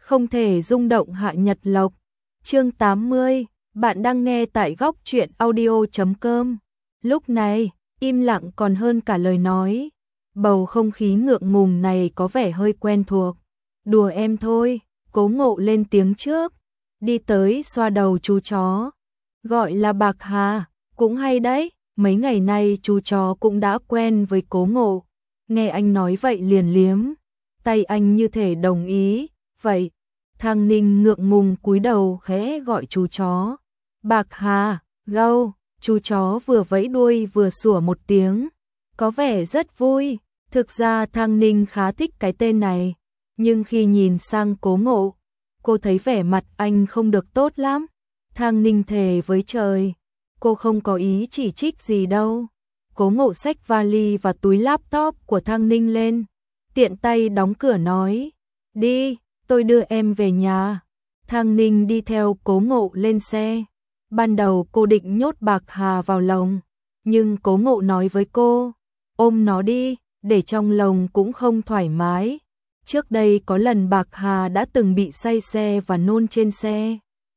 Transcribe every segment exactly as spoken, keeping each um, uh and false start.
Không thể rung động hạ nhật lộc. Chương tám mươi, bạn đang nghe tại góc truyện audio chấm com. Lúc này, im lặng còn hơn cả lời nói. Bầu không khí ngượng ngùng này có vẻ hơi quen thuộc. Đùa em thôi, Cố Ngộ lên tiếng trước, đi tới xoa đầu chú chó. Gọi là Bạc Hà, cũng hay đấy, mấy ngày nay chú chó cũng đã quen với Cố Ngộ. Nghe anh nói vậy liền liếm tay anh như thể đồng ý. Vậy, Thang Ninh ngượng ngùng cúi đầu khẽ gọi chú chó. Bạc Hà, gâu, chú chó vừa vẫy đuôi vừa sủa một tiếng. Có vẻ rất vui, thực ra Thang Ninh khá thích cái tên này. Nhưng khi nhìn sang Cố Ngộ, cô thấy vẻ mặt anh không được tốt lắm. Thang Ninh thề với trời, cô không có ý chỉ trích gì đâu. Cố Ngộ xách vali và túi laptop của Thang Ninh lên, tiện tay đóng cửa nói, đi, tôi đưa em về nhà. Thang Ninh đi theo Cố Ngộ lên xe. Ban đầu cô định nhốt Bạc Hà vào lồng, nhưng Cố Ngộ nói với cô, ôm nó đi, để trong lồng cũng không thoải mái. Trước đây có lần Bạc Hà đã từng bị say xe và nôn trên xe,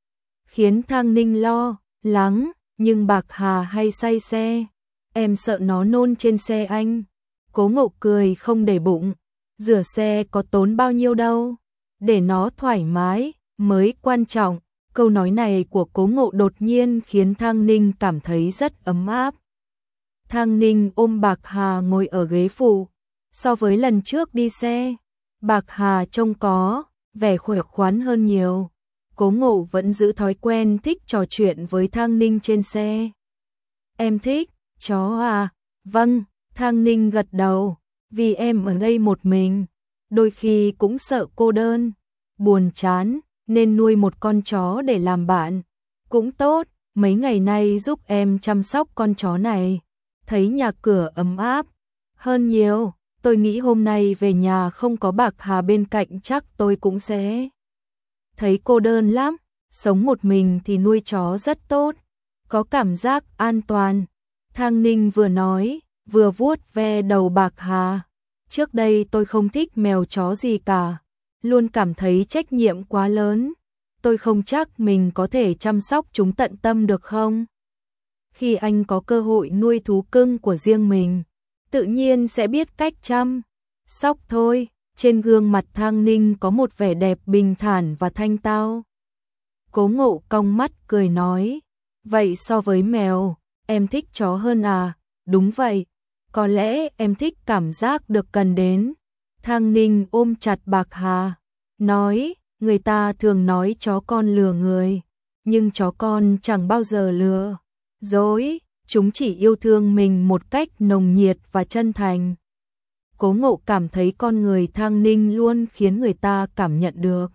khiến Thang Ninh lo lắng, nhưng Bạc Hà hay say xe, em sợ nó nôn trên xe anh. Cố Ngộ cười không để bụng, rửa xe có tốn bao nhiêu đâu, để nó thoải mái mới quan trọng. Câu nói này của Cố Ngộ đột nhiên khiến Thang Ninh cảm thấy rất ấm áp. Thang Ninh ôm Bạc Hà ngồi ở ghế phụ. So với lần trước đi xe, Bạc Hà trông có vẻ khỏe khoắn hơn nhiều. Cố Ngộ vẫn giữ thói quen thích trò chuyện với Thang Ninh trên xe. Em thích chó à? Vâng, Thang Ninh gật đầu, vì em ở đây một mình, đôi khi cũng sợ cô đơn, buồn chán, nên nuôi một con chó để làm bạn. Cũng tốt, mấy ngày nay giúp em chăm sóc con chó này, thấy nhà cửa ấm áp hơn nhiều. Tôi nghĩ hôm nay về nhà không có Bạc Hà bên cạnh chắc tôi cũng sẽ thấy cô đơn lắm. Sống một mình thì nuôi chó rất tốt, có cảm giác an toàn. Thang Ninh vừa nói, vừa vuốt ve đầu Bạc Hà. Trước đây tôi không thích mèo chó gì cả, luôn cảm thấy trách nhiệm quá lớn. Tôi không chắc mình có thể chăm sóc chúng tận tâm được không? Khi anh có cơ hội nuôi thú cưng của riêng mình, tự nhiên sẽ biết cách chăm sóc thôi. Trên gương mặt Thang Ninh có một vẻ đẹp bình thản và thanh tao. Cố Ngộ cong mắt cười nói, vậy so với mèo, em thích chó hơn à? Đúng vậy, có lẽ em thích cảm giác được cần đến. Thang Ninh ôm chặt Bạc Hà, nói, người ta thường nói chó con lừa người, nhưng chó con chẳng bao giờ lừa dối, chúng chỉ yêu thương mình một cách nồng nhiệt và chân thành. Cố Ngộ cảm thấy con người Thang Ninh luôn khiến người ta cảm nhận được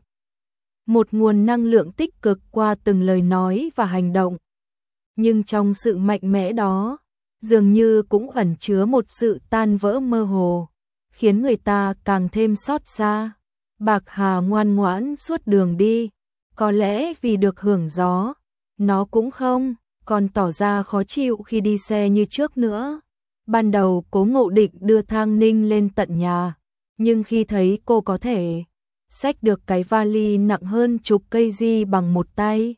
một nguồn năng lượng tích cực qua từng lời nói và hành động. Nhưng trong sự mạnh mẽ đó, dường như cũng ẩn chứa một sự tan vỡ mơ hồ, khiến người ta càng thêm xót xa. Bạc Hà ngoan ngoãn suốt đường đi, có lẽ vì được hưởng gió, nó cũng không còn tỏ ra khó chịu khi đi xe như trước nữa. Ban đầu Cố Ngộ định đưa Thang Ninh lên tận nhà, nhưng khi thấy cô có thể xách được cái vali nặng hơn chục cây gi bằng một tay,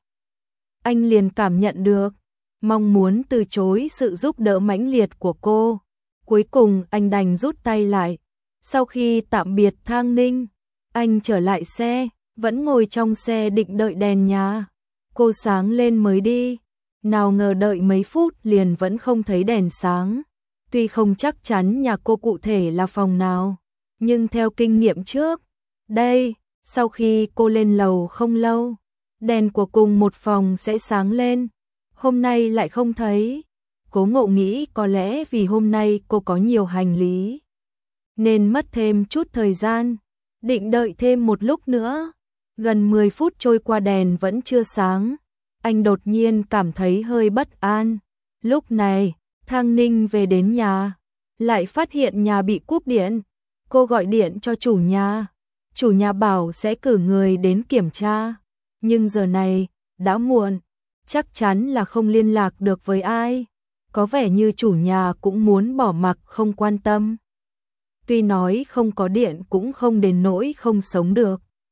anh liền cảm nhận được mong muốn từ chối sự giúp đỡ mãnh liệt của cô. Cuối cùng anh đành rút tay lại. Sau khi tạm biệt Thang Ninh, anh trở lại xe, vẫn ngồi trong xe định đợi đèn nhà cô sáng lên mới đi. Nào ngờ đợi mấy phút liền vẫn không thấy đèn sáng. Tuy không chắc chắn nhà cô cụ thể là phòng nào, nhưng theo kinh nghiệm trước đây, sau khi cô lên lầu không lâu, đèn của cùng một phòng sẽ sáng lên. Hôm nay lại không thấy. Cố Ngộ nghĩ có lẽ vì hôm nay cô có nhiều hành lý, nên mất thêm chút thời gian, định đợi thêm một lúc nữa. Gần mười phút trôi qua đèn vẫn chưa sáng, anh đột nhiên cảm thấy hơi bất an. Lúc này, Thang Ninh về đến nhà, lại phát hiện nhà bị cúp điện. Cô gọi điện cho chủ nhà, chủ nhà bảo sẽ cử người đến kiểm tra, nhưng giờ này đã muộn, chắc chắn là không liên lạc được với ai. Có vẻ như chủ nhà cũng muốn bỏ mặc không quan tâm. Tuy nói không có điện cũng không đến nỗi không sống được,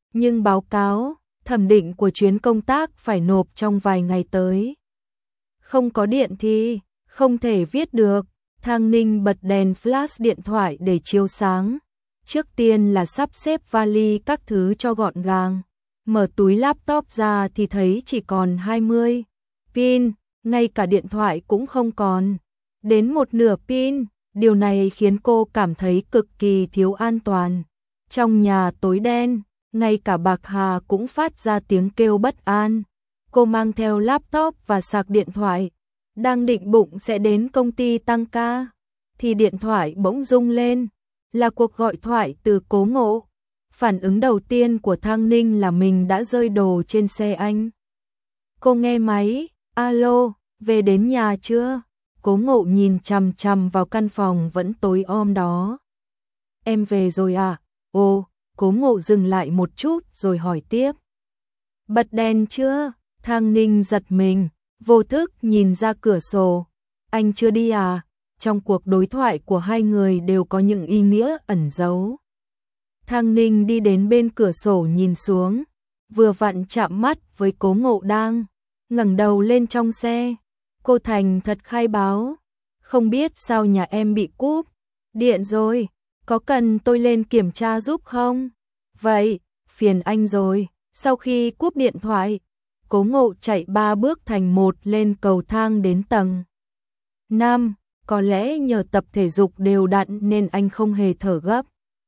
Nhưng báo cáo, thẩm định của chuyến công tác phải nộp trong vài ngày tới. Không có điện thì không thể viết được. Thang Ninh bật đèn flash điện thoại để chiếu sáng. Trước tiên là sắp xếp vali các thứ cho gọn gàng. Mở túi laptop ra thì thấy chỉ còn hai mươi pin, ngay cả điện thoại cũng không còn. Đến một nửa pin, điều này khiến cô cảm thấy cực kỳ thiếu an toàn. Trong nhà tối đen, ngay cả Bạc Hà cũng phát ra tiếng kêu bất an. Cô mang theo laptop và sạc điện thoại, đang định bụng sẽ đến công ty tăng ca, thì điện thoại bỗng rung lên, là cuộc gọi thoại từ Cố Ngộ. Phản ứng đầu tiên của Thang Ninh là mình đã rơi đồ trên xe anh. Cô nghe máy, alo, về đến nhà chưa? Cố Ngộ nhìn chằm chằm vào căn phòng vẫn tối om đó. Em về rồi à? Ồ, Cố Ngộ dừng lại một chút rồi hỏi tiếp. Bật đèn chưa? Thang Ninh giật mình, vô thức nhìn ra cửa sổ. Anh chưa đi à? Trong cuộc đối thoại của hai người đều có những ý nghĩa ẩn giấu. Thang Ninh đi đến bên cửa sổ nhìn xuống, vừa vặn chạm mắt với Cố Ngộ đang ngẩng đầu lên trong xe. Cô thành thật khai báo, không biết sao nhà em bị cúp điện rồi, có cần tôi lên kiểm tra giúp không? Vậy, phiền anh rồi. Sau khi cúp điện thoại, Cố Ngộ chạy ba bước thành một lên cầu thang đến tầng năm, có lẽ nhờ tập thể dục đều đặn nên anh không hề thở gấp.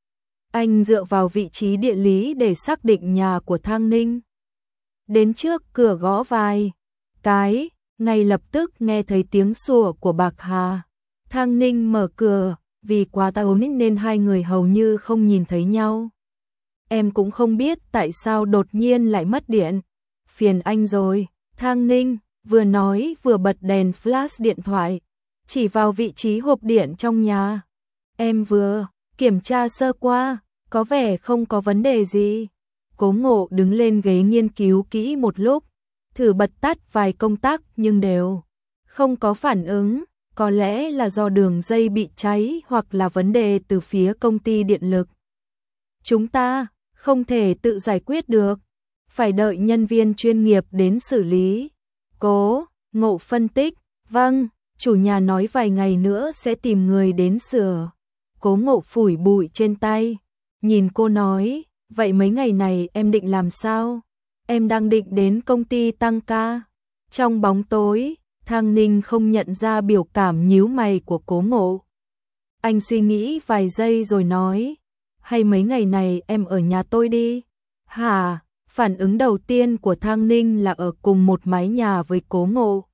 Anh dựa vào vị trí địa lý để xác định nhà của Thang Ninh. Đến trước cửa gõ vài cái, ngay lập tức nghe thấy tiếng sủa của Bạc Hà. Thang Ninh mở cửa, vì quá táo nên hai người hầu như không nhìn thấy nhau. Em cũng không biết tại sao đột nhiên lại mất điện. Phiền anh rồi. Thang Ninh vừa nói vừa bật đèn flash điện thoại, chỉ vào vị trí hộp điện trong nhà. Em vừa kiểm tra sơ qua, có vẻ không có vấn đề gì. Cố Ngộ đứng lên ghế nghiên cứu kỹ một lúc, thử bật tắt vài công tắc nhưng đều không có phản ứng. Có lẽ là do đường dây bị cháy hoặc là vấn đề từ phía công ty điện lực. Chúng ta không thể tự giải quyết được, phải đợi nhân viên chuyên nghiệp đến xử lý. Cố Ngộ phân tích, vâng, chủ nhà nói vài ngày nữa sẽ tìm người đến sửa. Cố Ngộ phủi bụi trên tay, nhìn cô nói, vậy mấy ngày này em định làm sao? Em đang định đến công ty tăng ca. Trong bóng tối, Thang Ninh không nhận ra biểu cảm nhíu mày của Cố Ngộ. Anh suy nghĩ vài giây rồi nói, hay mấy ngày này em ở nhà tôi đi. Hả? Phản ứng đầu tiên của Thang Ninh là ở cùng một mái nhà với Cố Ngộ.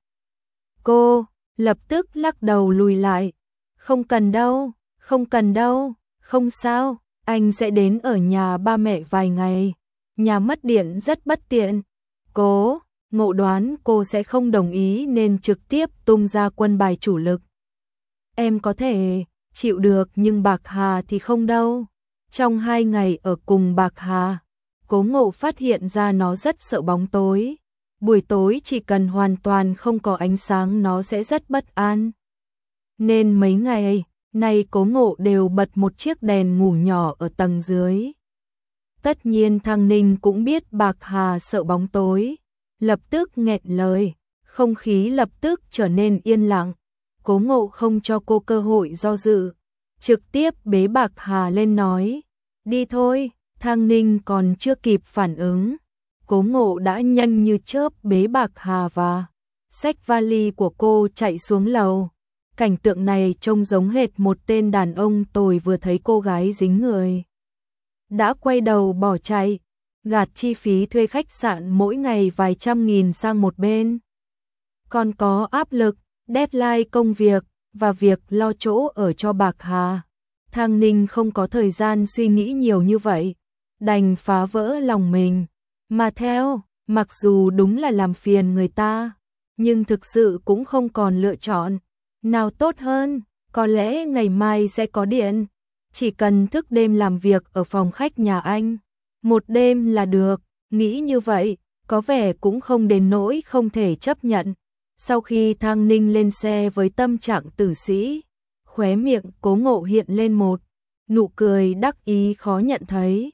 Cô lập tức lắc đầu lùi lại. Không cần đâu, không cần đâu, không sao, anh sẽ đến ở nhà ba mẹ vài ngày. Nhà mất điện rất bất tiện. Cố Ngộ đoán cô sẽ không đồng ý nên trực tiếp tung ra quân bài chủ lực. Em có thể chịu được nhưng Bạc Hà thì không đâu. Trong hai ngày ở cùng Bạc Hà, Cố Ngộ phát hiện ra nó rất sợ bóng tối. Buổi tối chỉ cần hoàn toàn không có ánh sáng nó sẽ rất bất an. Nên mấy ngày nay Cố Ngộ đều bật một chiếc đèn ngủ nhỏ ở tầng dưới. Tất nhiên Thang Ninh cũng biết Bạc Hà sợ bóng tối, lập tức nghẹn lời, không khí lập tức trở nên yên lặng. Cố Ngộ không cho cô cơ hội do dự, trực tiếp bế Bạc Hà lên nói, đi thôi. Thang Ninh còn chưa kịp phản ứng, Cố Ngộ đã nhanh như chớp bế Bạc Hà và xách vali của cô chạy xuống lầu. Cảnh tượng này trông giống hệt một tên đàn ông tồi vừa thấy cô gái dính người đã quay đầu bỏ chạy, gạt chi phí thuê khách sạn mỗi ngày vài trăm nghìn sang một bên. Còn có áp lực, deadline công việc và việc lo chỗ ở cho Bạc Hà. Thang Ninh không có thời gian suy nghĩ nhiều như vậy, đành phá vỡ lòng mình. Mà theo, mặc dù đúng là làm phiền người ta, nhưng thực sự cũng không còn lựa chọn nào tốt hơn. Có lẽ ngày mai sẽ có điện, chỉ cần thức đêm làm việc ở phòng khách nhà anh một đêm là được. Nghĩ như vậy, có vẻ cũng không đến nỗi không thể chấp nhận. Sau khi Thang Ninh lên xe với tâm trạng tử sĩ, khóe miệng Cố Ngộ hiện lên một nụ cười đắc ý khó nhận thấy.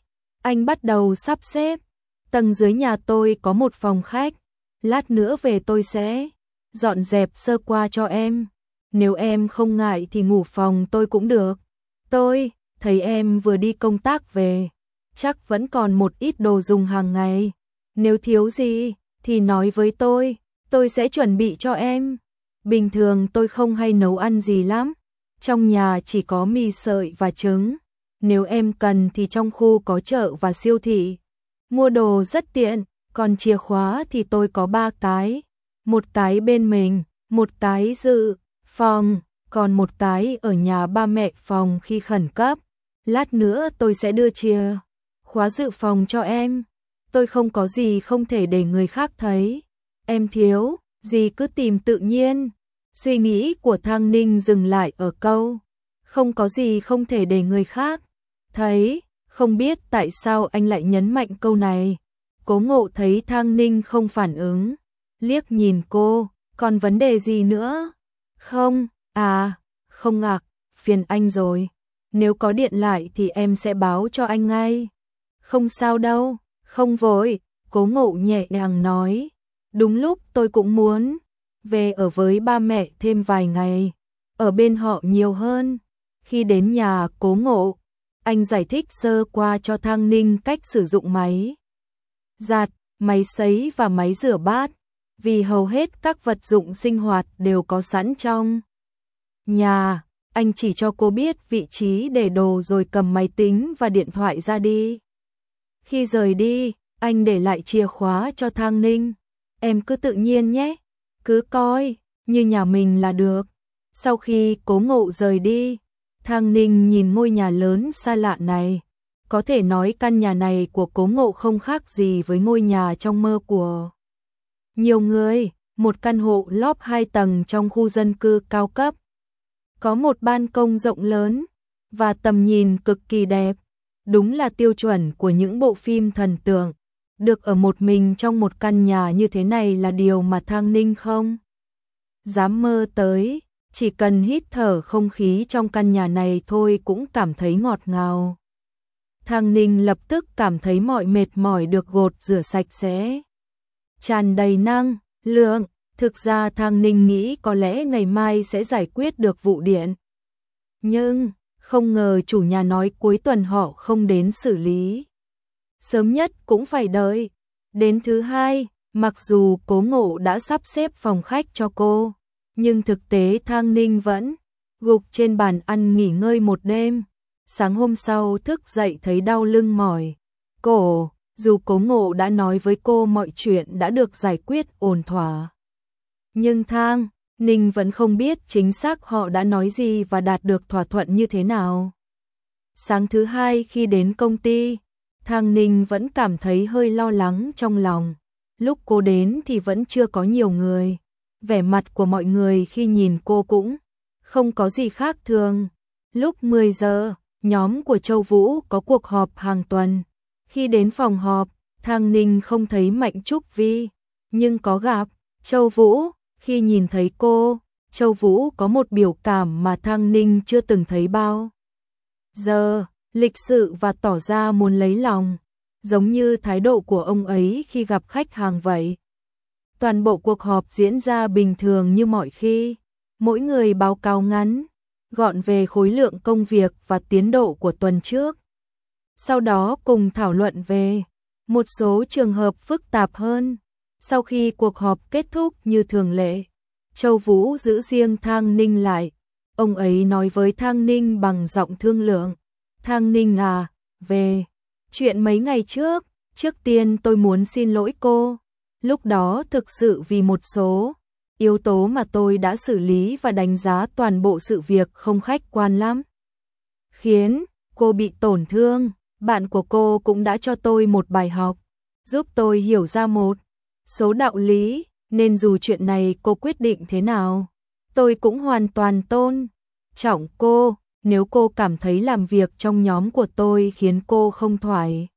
Anh bắt đầu sắp xếp. Tầng dưới nhà tôi có một phòng khách. Lát nữa về tôi sẽ dọn dẹp sơ qua cho em. Nếu em không ngại thì ngủ phòng tôi cũng được. Tôi thấy em vừa đi công tác về, chắc vẫn còn một ít đồ dùng hàng ngày. Nếu thiếu gì thì nói với tôi, tôi sẽ chuẩn bị cho em. Bình thường tôi không hay nấu ăn gì lắm. Trong nhà chỉ có mì sợi và trứng. Nếu em cần thì trong khu có chợ và siêu thị. Mua đồ rất tiện, còn chìa khóa thì tôi có ba cái. Một cái bên mình, một cái dự phòng, còn một cái ở nhà ba mẹ phòng khi khẩn cấp. Lát nữa tôi sẽ đưa chìa khóa dự phòng cho em. Tôi không có gì không thể để người khác thấy. Em thiếu gì cứ tìm tự nhiên. Suy nghĩ của Thang Ninh dừng lại ở câu không có gì không thể để người khác thấy. Không biết tại sao anh lại nhấn mạnh câu này. Cố Ngộ thấy Thang Ninh không phản ứng, liếc nhìn cô, còn vấn đề gì nữa? Không, à, không ngạc, phiền anh rồi. Nếu có điện lại thì em sẽ báo cho anh ngay. Không sao đâu, không vội, Cố Ngộ nhẹ nhàng nói. Đúng lúc tôi cũng muốn về ở với ba mẹ thêm vài ngày, ở bên họ nhiều hơn. Khi đến nhà Cố Ngộ, anh giải thích sơ qua cho Thang Ninh cách sử dụng máy giặt, máy sấy và máy rửa bát, vì hầu hết các vật dụng sinh hoạt đều có sẵn trong nhà. Anh chỉ cho cô biết vị trí để đồ rồi cầm máy tính và điện thoại ra đi. Khi rời đi, anh để lại chìa khóa cho Thang Ninh. Em cứ tự nhiên nhé, cứ coi như nhà mình là được. Sau khi Cố Ngộ rời đi, Thang Ninh nhìn ngôi nhà lớn xa lạ này. Có thể nói căn nhà này của Cố Ngộ không khác gì với ngôi nhà trong mơ của nhiều người. Một căn hộ lóp hai tầng trong khu dân cư cao cấp. Có một ban công rộng lớn và tầm nhìn cực kỳ đẹp. Đúng là tiêu chuẩn của những bộ phim thần tượng. Được ở một mình trong một căn nhà như thế này là điều mà Thang Ninh không dám mơ tới. Chỉ cần hít thở không khí trong căn nhà này thôi cũng cảm thấy ngọt ngào. Thang Ninh lập tức cảm thấy mọi mệt mỏi được gột rửa sạch sẽ, tràn đầy năng lượng. Thực ra Thang Ninh nghĩ có lẽ ngày mai sẽ giải quyết được vụ điện. Nhưng không ngờ chủ nhà nói cuối tuần họ không đến xử lý. Sớm nhất cũng phải đợi đến thứ hai. Mặc dù Cố Ngộ đã sắp xếp phòng khách cho cô, nhưng thực tế Thang Ninh vẫn gục trên bàn ăn nghỉ ngơi một đêm. Sáng hôm sau thức dậy thấy đau lưng mỏi cổ. Dù Cố Ngộ đã nói với cô mọi chuyện đã được giải quyết ổn thỏa, nhưng Thang Ninh vẫn không biết chính xác họ đã nói gì và đạt được thỏa thuận như thế nào. Sáng thứ hai khi đến công ty, Thang Ninh vẫn cảm thấy hơi lo lắng trong lòng. Lúc cô đến thì vẫn chưa có nhiều người. Vẻ mặt của mọi người khi nhìn cô cũng không có gì khác thường. Lúc mười giờ, nhóm của Châu Vũ có cuộc họp hàng tuần. Khi đến phòng họp, Thang Ninh không thấy Mạnh Trúc Vi, nhưng có gặp Châu Vũ. Khi nhìn thấy cô, Châu Vũ có một biểu cảm mà Thang Ninh chưa từng thấy bao giờ, lịch sự và tỏ ra muốn lấy lòng, giống như thái độ của ông ấy khi gặp khách hàng vậy. Toàn bộ cuộc họp diễn ra bình thường như mọi khi, mỗi người báo cáo ngắn gọn về khối lượng công việc và tiến độ của tuần trước. Sau đó cùng thảo luận về một số trường hợp phức tạp hơn. Sau khi cuộc họp kết thúc như thường lệ, Châu Vũ giữ riêng Thang Ninh lại. Ông ấy nói với Thang Ninh bằng giọng thương lượng. Thang Ninh à, về chuyện mấy ngày trước, trước tiên tôi muốn xin lỗi cô. Lúc đó thực sự vì một số yếu tố mà tôi đã xử lý và đánh giá toàn bộ sự việc không khách quan lắm, khiến cô bị tổn thương. Bạn của cô cũng đã cho tôi một bài học, giúp tôi hiểu ra một số đạo lý, nên dù chuyện này cô quyết định thế nào, tôi cũng hoàn toàn tôn trọng cô. Nếu cô cảm thấy làm việc trong nhóm của tôi khiến cô không thoải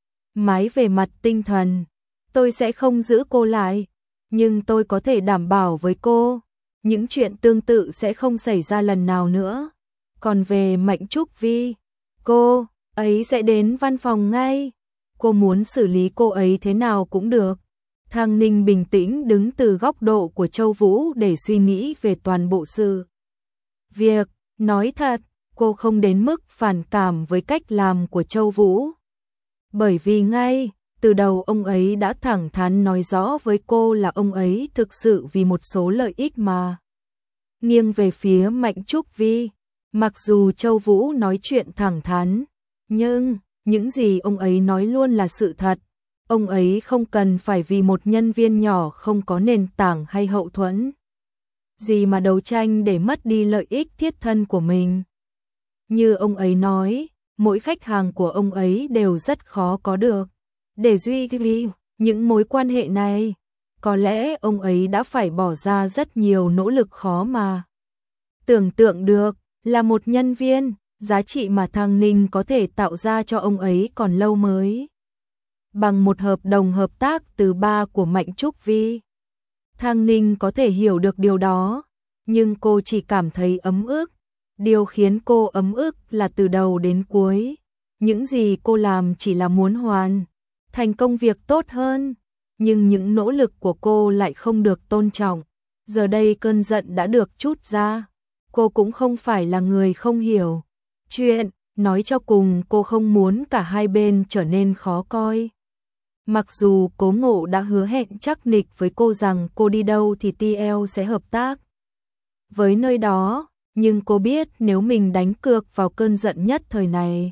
mái về mặt tinh thần, tôi sẽ không giữ cô lại. Nhưng tôi có thể đảm bảo với cô, những chuyện tương tự sẽ không xảy ra lần nào nữa. Còn về Mạnh Trúc Vi, cô ấy sẽ đến văn phòng ngay. cô muốn xử lý cô ấy thế nào cũng được. Thang Ninh bình tĩnh đứng từ góc độ của Châu Vũ để suy nghĩ về toàn bộ sự việc. Nói thật, cô không đến mức phản cảm với cách làm của Châu Vũ. Bởi vì ngay từ đầu ông ấy đã thẳng thắn nói rõ với cô là ông ấy thực sự vì một số lợi ích mà nghiêng về phía Mạnh Trúc Vi. Mặc dù Châu Vũ nói chuyện thẳng thắn, nhưng những gì ông ấy nói luôn là sự thật. Ông ấy không cần phải vì một nhân viên nhỏ không có nền tảng hay hậu thuẫn gì mà đấu tranh để mất đi lợi ích thiết thân của mình. Như ông ấy nói, mỗi khách hàng của ông ấy đều rất khó có được. Để duy trì những mối quan hệ này, có lẽ ông ấy đã phải bỏ ra rất nhiều nỗ lực khó mà tưởng tượng được. Là một nhân viên, giá trị mà Thang Ninh có thể tạo ra cho ông ấy còn lâu mới bằng một hợp đồng hợp tác từ ba của Mạnh Trúc Vi. Thang Ninh có thể hiểu được điều đó, nhưng cô chỉ cảm thấy ấm ức. Điều khiến cô ấm ức là từ đầu đến cuối, những gì cô làm chỉ là muốn hoàn thành công việc tốt hơn, nhưng những nỗ lực của cô lại không được tôn trọng. Giờ đây cơn giận đã được trút ra. Cô cũng không phải là người không hiểu chuyện, nói cho cùng cô không muốn cả hai bên trở nên khó coi. Mặc dù Cố Ngộ đã hứa hẹn chắc nịch với cô rằng cô đi đâu thì tê lờ sẽ hợp tác với nơi đó, nhưng cô biết nếu mình đánh cược vào cơn giận nhất thời này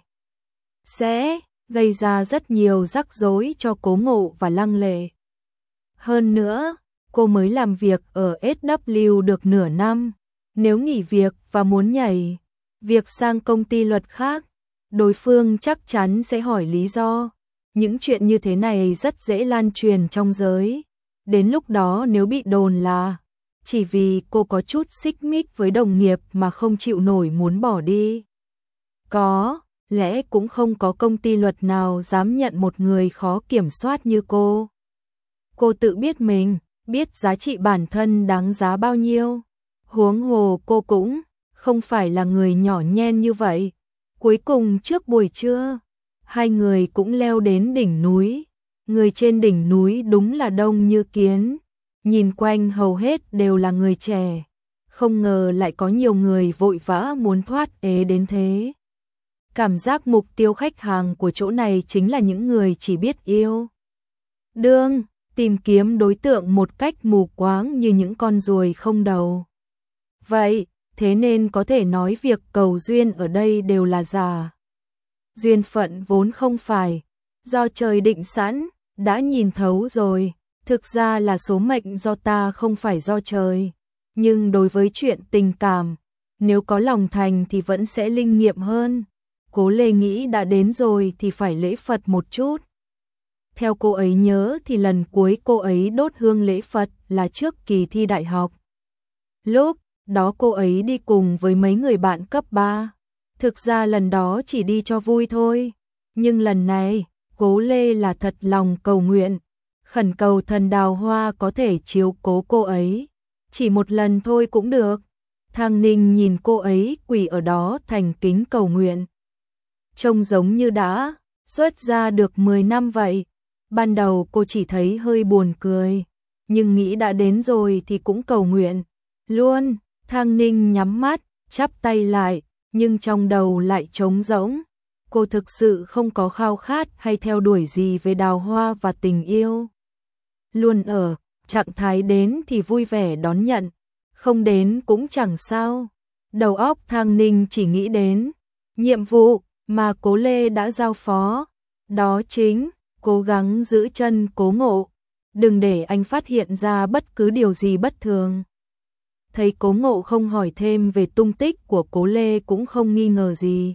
sẽ gây ra rất nhiều rắc rối cho Cố Ngộ và Lăng Lệ. Hơn nữa, cô mới làm việc ở ét vê được nửa năm. Nếu nghỉ việc và muốn nhảy việc sang công ty luật khác, đối phương chắc chắn sẽ hỏi lý do. Những chuyện như thế này rất dễ lan truyền trong giới. Đến lúc đó nếu bị đồn là chỉ vì cô có chút xích mích với đồng nghiệp mà không chịu nổi muốn bỏ đi, có lẽ cũng không có công ty luật nào dám nhận một người khó kiểm soát như cô. Cô tự biết mình, biết giá trị bản thân đáng giá bao nhiêu. Huống hồ cô cũng không phải là người nhỏ nhen như vậy. Cuối cùng trước buổi trưa, hai người cũng leo đến đỉnh núi. Người trên đỉnh núi đúng là đông như kiến. Nhìn quanh hầu hết đều là người trẻ. Không ngờ lại có nhiều người vội vã muốn thoát ế đến thế. Cảm giác mục tiêu khách hàng của chỗ này chính là những người chỉ biết yêu đương, tìm kiếm đối tượng một cách mù quáng như những con ruồi không đầu. Vậy, thế nên có thể nói việc cầu duyên ở đây đều là giả. Duyên phận vốn không phải do trời định sẵn, đã nhìn thấu rồi, thực ra là số mệnh do ta không phải do trời. Nhưng đối với chuyện tình cảm, nếu có lòng thành thì vẫn sẽ linh nghiệm hơn. Cố Lê nghĩ đã đến rồi thì phải lễ Phật một chút. Theo cô ấy nhớ thì lần cuối cô ấy đốt hương lễ Phật là trước kỳ thi đại học. Lúc đó cô ấy đi cùng với mấy người bạn cấp ba. Thực ra lần đó chỉ đi cho vui thôi. Nhưng lần này, Cố Lê là thật lòng cầu nguyện, khẩn cầu thần đào hoa có thể chiếu cố cô ấy. Chỉ một lần thôi cũng được. Thang Ninh nhìn cô ấy quỳ ở đó thành kính cầu nguyện. Trông giống như đã xuất ra được mười năm vậy. Ban đầu cô chỉ thấy hơi buồn cười, nhưng nghĩ đã đến rồi thì cũng cầu nguyện luôn. Thang Ninh nhắm mắt, chắp tay lại, nhưng trong đầu lại trống rỗng. Cô thực sự không có khao khát hay theo đuổi gì về đào hoa và tình yêu. Luôn ở trạng thái đến thì vui vẻ đón nhận, không đến cũng chẳng sao. Đầu óc Thang Ninh chỉ nghĩ đến nhiệm vụ mà Cố Lê đã giao phó, đó chính cố gắng giữ chân Cố Ngộ, đừng để anh phát hiện ra bất cứ điều gì bất thường. Thấy Cố Ngộ không hỏi thêm về tung tích của Cố Lê cũng không nghi ngờ gì.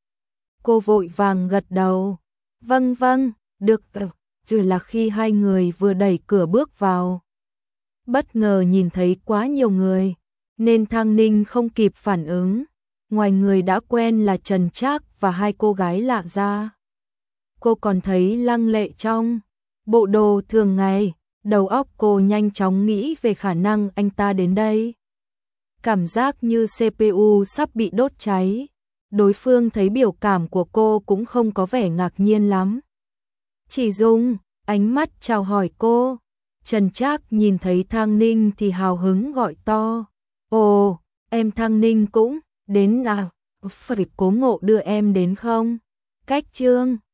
Cô vội vàng gật đầu. Vâng vâng, được, trừ là khi hai người vừa đẩy cửa bước vào. Bất ngờ nhìn thấy quá nhiều người, nên Thang Ninh không kịp phản ứng. Ngoài người đã quen là Trần Trác và hai cô gái lạ ra, cô còn thấy Lăng Lệ trong bộ đồ thường ngày. Đầu óc cô nhanh chóng nghĩ về khả năng anh ta đến đây. Cảm giác như xê pê u sắp bị đốt cháy. Đối phương thấy biểu cảm của cô cũng không có vẻ ngạc nhiên lắm. Chỉ dùng ánh mắt chào hỏi cô. Trần Trác nhìn thấy Thang Ninh thì hào hứng gọi to. Ồ, em Thang Ninh cũng đến à? Phải Cố Ngộ đưa em đến không? Cách Trương